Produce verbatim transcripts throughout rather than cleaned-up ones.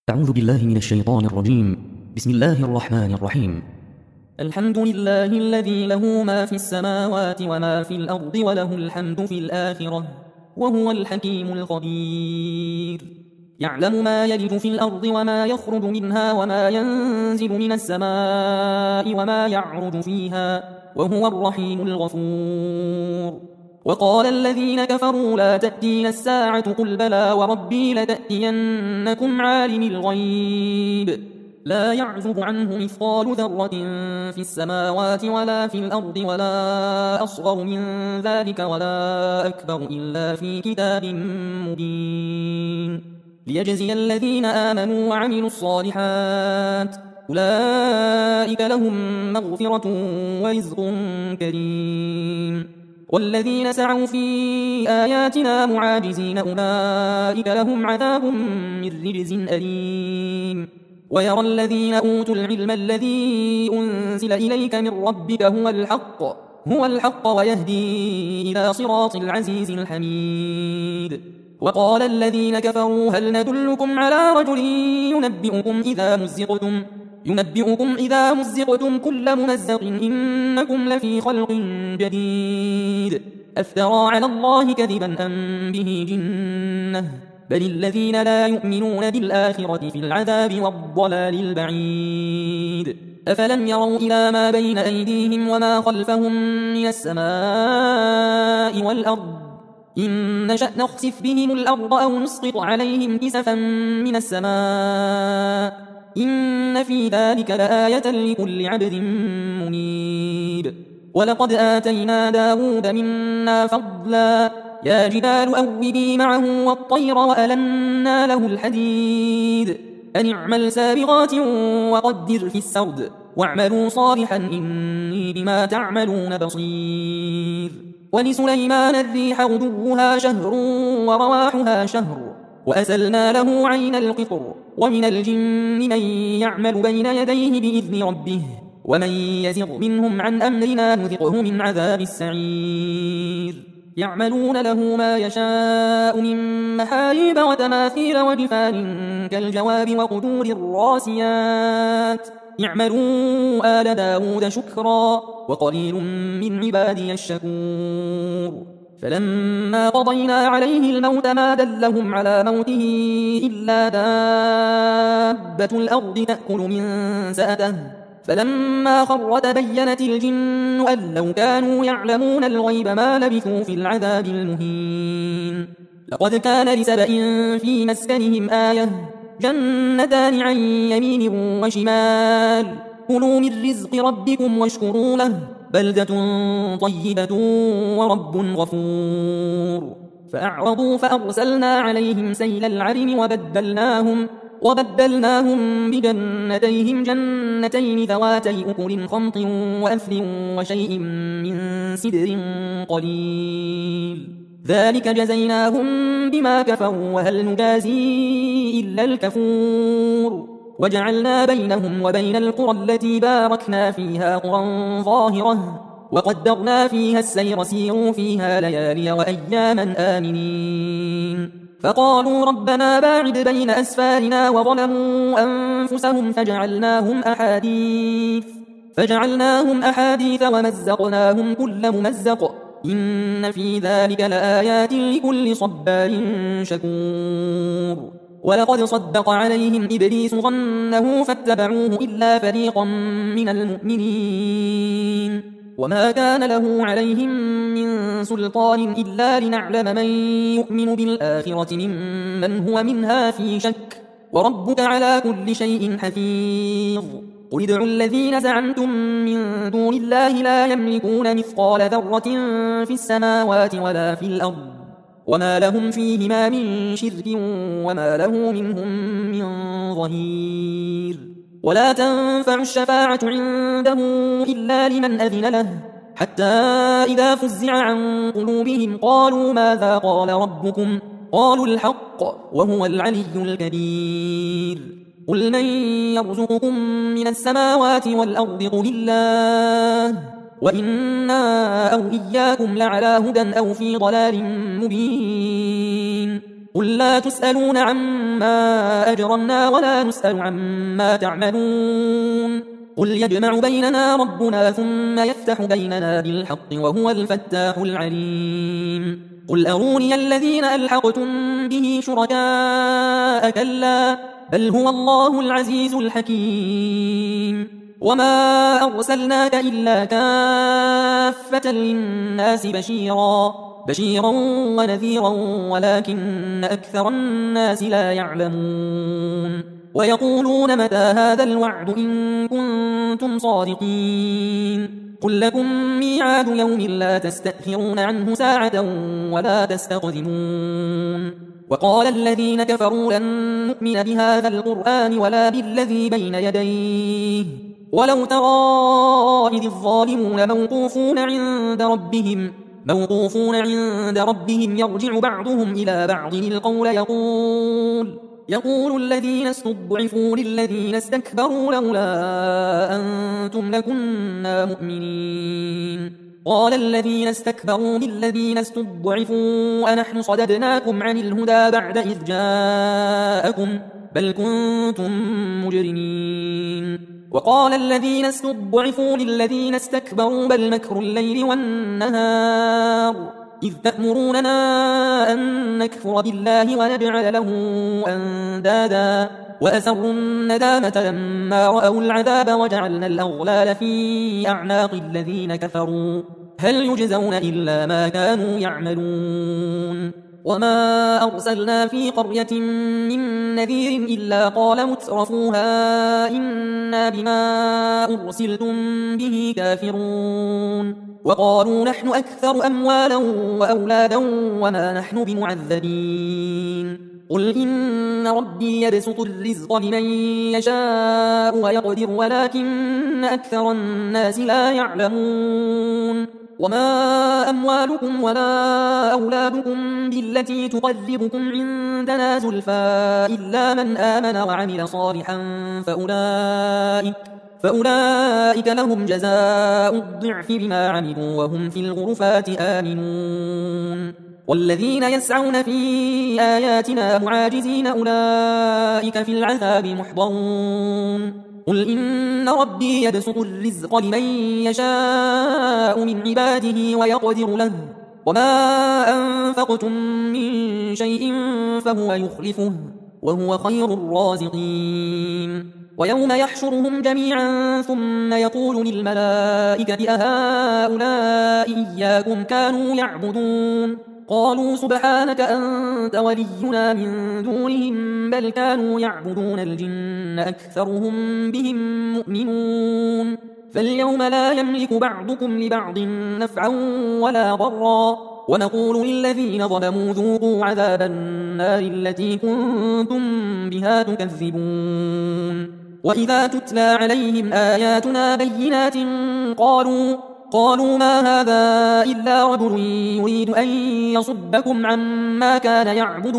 أعوذ بالله من الشيطان الرجيم. بسم الله الرحمن الرحيم. الحمد لله الذي له ما في السماوات وما في الأرض وله الحمد في الآخرة وهو الحكيم الخبير. يعلم ما يلج في الأرض وما يخرج منها وما ينزل من السماء وما يعرج فيها وهو الرحيم الغفور. وقال الذين كفروا لا تأتينا الساعة قل بلى وربي لتأتينكم عالم الغيب لا يعزب عنه مثقال ذرة في السماوات ولا في الأرض ولا أصغر من ذلك ولا أكبر إلا في كتاب مبين ليجزي الذين آمنوا وعملوا الصالحات أولئك لهم مغفرة ورزق كريم. والذين سعوا في آياتنا معاجزين أولئك لهم عذاب من رجز أليم. ويرى الذين أوتوا العلم الذي أنزل إليك من ربك هو الحق هو الحق ويهدي إلى صراط العزيز الحميد. وقال الذين كفروا هل ندلكم على رجل ينبئكم إذا مزقتم ينبئكم إذا مزقتم كل ممزق إنكم لفي خلق جديد أفترى على الله كذبا أم به جنة بل الذين لا يؤمنون بالآخرة في العذاب والضلال البعيد. أفلم يروا إلى ما بين أيديهم وما خلفهم من السماء والأرض إن نشأ نخسف بهم الأرض أو نسقط عليهم كسفا من السماء إن في ذلك لآية لكل عبد منيب. ولقد آتينا داود منا فضلا يا جبال أوبي معه والطير وألنا له الحديد أن اعمل سابغات وقدر في السرد واعملوا صالحا إني بما تعملون بصير. ولسليمان الريح غدوها شهر ورواحها شهر وأسلنا له عين القطر ومن الجن من يعمل بين يديه بإذن ربه ومن يزغ منهم عن أمرنا نذقه من عذاب السعير. يعملون له ما يشاء من محاريب وتماثيل وجفان كالجواب وقدور الراسيات يعملوا آل داود شكرا وقليل من عبادي الشكور. فلما قضينا عليه الموت ما دلهم على موته إلا دابة الأرض تأكل من سأته فلما خر تبينت الجن أن لو كانوا يعلمون الغيب ما لبثوا في العذاب المهين. لقد كان لسبإ في مسكنهم آية جنتان عن يمين وشمال كلوا من رزق ربكم واشكروا له بلدة طيبة ورب غفور. فأعرضوا فأرسلنا عليهم سيل العرم وبدلناهم وبدلناهم بجنتيهم جنتين ذواتي أكل خمط وأثل وشيء من سدر قليل ذلك جزيناهم بما كفروا وهل نجازي إلا الكفور. وجعلنا بينهم وبين القرى التي باركنا فيها قرى ظاهرة وقدرنا فيها السير سيروا فيها ليالي وأياما آمنين. فقالوا ربنا باعد بين أسفارنا وظلموا أنفسهم فجعلناهم أحاديث فجعلناهم أحاديث ومزقناهم كل ممزق إن في ذلك لآيات لكل صبار شكور. ولقد صدق عليهم إبليس ظنه فاتبعوه إلا فريقا من المؤمنين وما كان له عليهم من سلطان إلا لنعلم من يؤمن بالآخرة ممن هو منها في شك وربك على كل شيء حفيظ. قل ادعوا الذين زعمتم من دون الله لا يملكون مثقال ذرة في السماوات ولا في الأرض وما لهم فيهما من شرك وما له منهم من ظهير. ولا تنفع الشفاعة عنده إلا لمن أذن له حتى إذا فزع عن قلوبهم قالوا ماذا قال ربكم قالوا الحق وهو العلي الكبير. قل من يرزقكم من السماوات والأرض قل الله وإنا أو إياكم لعلى هدى أو في ضلال مبين. قل لا تسألون عما أجرمنا ولا نسأل عما تعملون قل يجمع بيننا ربنا ثم يفتح بيننا بالحق وهو الفتاح العليم قل أروني الذين ألحقتم به شركاء كلا بل هو الله العزيز الحكيم وما أرسلناك إلا كافة للناس بشيرا بشيرا ونذيرا ولكن أكثر الناس لا يعلمون ويقولون متى هذا الوعد إن كنتم صادقين قل لكم ميعاد يوم لا تستأخرون عنه ساعة ولا تستقدمون وقال الذين كفروا لن نؤمن بهذا القرآن ولا بالذي بين يديه ولو ترى إذ الظالمون موقوفون عند ربهم موقوفون عند ربهم يرجع بعضهم إلى بعض القول يقول يقول الذين استضعفوا للذين استكبروا لولا أنتم لكنا مؤمنين قال الذين استكبروا للذين استضعفوا أنحن صددناكم عن الهدى بعد إذ جاءكم بل كنتم مجرمين وقال الذين استضعفوا للذين استكبروا بل مكر الليل والنهار إذ تأمروننا أن نكفر بالله ونجعل له أندادا وأسروا الندامة لما رأوا العذاب وجعلنا الأغلال في أعناق الذين كفروا هل يجزون إلا ما كانوا يعملون وما أرسلنا في قرية من نذير إلا قال مترفوها إنا بما أرسلتم به كافرون وقالوا نحن أكثر أموالا وأولادا وما نحن بمعذبين قل إن ربي يبسط الرزق لمن يشاء ويقدر ولكن أكثر الناس لا يعلمون وما أموالكم ولا أولادكم بالتي تقربكم عندنا زلفى إلا من آمن وعمل صالحا فأولئك, فأولئك لهم جزاء الضعف بما عملوا وهم في الغرفات آمنون والذين يسعون في آياتنا معاجزين أولئك في العذاب محضرون قل إن ربي يبسط الرزق لمن يشاء من عباده ويقدر له وما أنفقتم من شيء فهو يخلفه وهو خير الرازقين ويوم يحشرهم جميعا ثم يقول للملائكة أهؤلاء إياكم كانوا يعبدون قالوا سبحانك أنت ولينا من دونهم بل كانوا يعبدون الجن أكثرهم بهم مؤمنون فاليوم لا يملك بعضكم لبعض نفعا ولا ضرا ونقول للذين ظلموا ذوقوا عذاب النار التي كنتم بها تكذبون وإذا تتلى عليهم آياتنا بينات قالوا قالوا ما هذا إلا رجل يريد أن يصدكم عما كان يعبد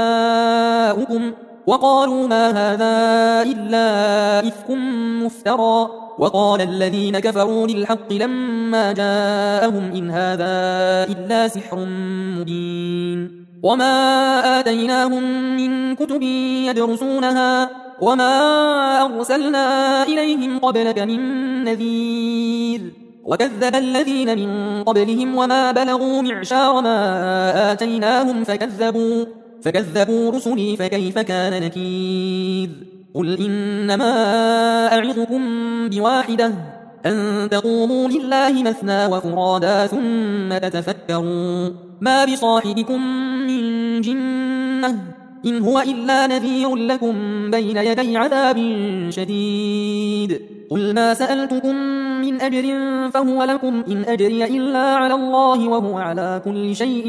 آباؤكم وقالوا ما هذا إلا إفك مفترى وقال الذين كفروا للحق لما جاءهم إن هذا إلا سحر مبين وما آتيناهم من كتب يدرسونها وما أرسلنا إليهم قبلك من نذير وكذب الذين من قبلهم وما بلغوا معشار ما آتيناهم فكذبوا, فكذبوا رسلي فكيف كان نكير قل إنما أعظكم بواحدة أن تقوموا لله مثنى وفرادا ثم تتفكروا ما بصاحبكم من جنة إن هو إلا نذير لكم بين يدي عذاب شديد قل ما سألتكم من أجر فهو لكم إن أجري إلا على الله وهو على كل شيء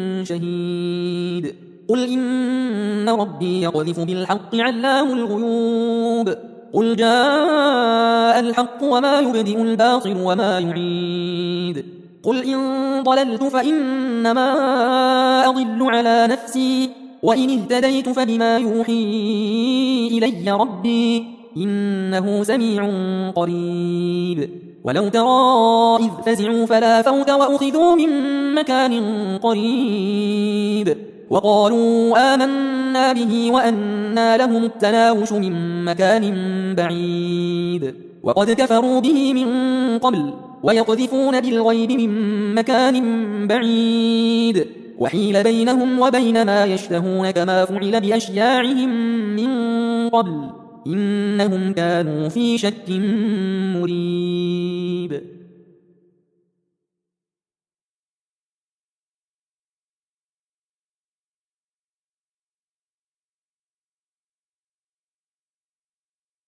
شهيد قل إن ربي يقذف بالحق علام الغيوب قل جاء الحق وما يبدئ الباطل وما يعيد قل إن ضللت فإنما أضل على نفسي وإن اهتديت فبما يوحي إلي ربي إنه سميع قريب ولو ترى إذ فزعوا فلا فوت وأخذوا من مكان قريب وقالوا آمنا به وأنى لهم التناوش من مكان بعيد وقد كفروا به من قبل ويقذفون بالغيب من مكان بعيد وحيل بينهم وبين ما يشتهون كما فعل بأشياعهم من قبل إنهم كانوا في شك مريب.